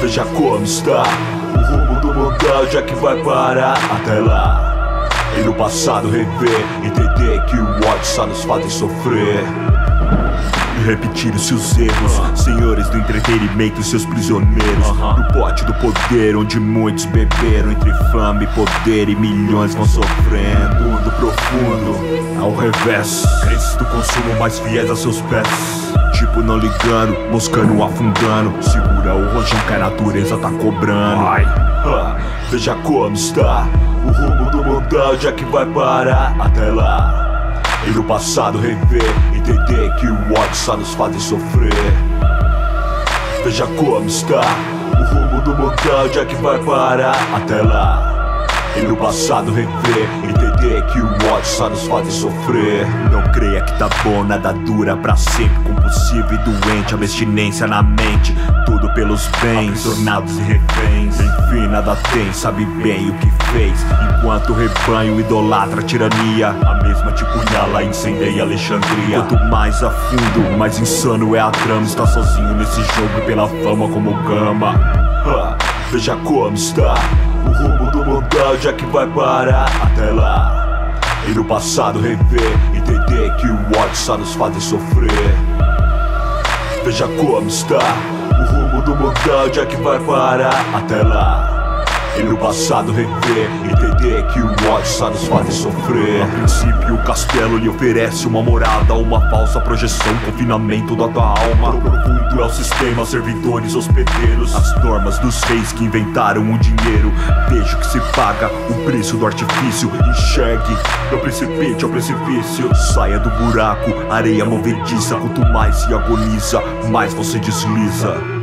Veja como está o rumo do mundo, onde é que vai parar? Até lá, e no passado rever, entender que o ódio só nos faz sofrer. E repetir os seus erros, senhores do entretenimento, seus prisioneiros. No pote do poder, onde muitos beberam, entre fama e poder, e milhões vão sofrendo. Mundo profundo, ao revés, crentes do consumo mais fiéis a seus pés. Tipo não ligando, moscando, afundando. Segura o rojão que a natureza tá cobrando. Veja como está o rumo do mundo, onde é que vai parar? Até lá, e no passado rever, entender que o ódio só nos faz sofrer. Veja como está o rumo do mundo, onde é que vai parar? Até lá, e no passado rever, entender que o ódio só nos faz sofrer. Não creia que tá bom, nada dura pra sempre. Compulsivo e doente, abstinência na mente, tudo pelos bens, tornados e reféns. Enfim, nada tem, sabe bem o que fez. Enquanto o rebanho idolatra a tirania, a mesma te punhala e incendeia Alexandria. Quanto mais a fundo, mais insano é a trama. Está sozinho nesse jogo pela fama como gama. Veja como está o rumo do mundo, onde é que vai parar? Até lá, e no passado rever, entender que o ódio só nos faz sofrer. Veja como está o rumo do mundo, onde é que vai parar? Até lá, e no passado rever, entender que o ódio só nos faz sofrer. A princípio o castelo lhe oferece uma morada, uma falsa projeção, confinamento da tua alma. Profundo é o sistema, servidores, hospedeiros, as normas dos reis que inventaram o dinheiro. Veja o que se paga, o preço do artifício. Enxergue, do precipício ao precipício. Saia do buraco, areia movediça. Quanto mais se agoniza, mais você desliza.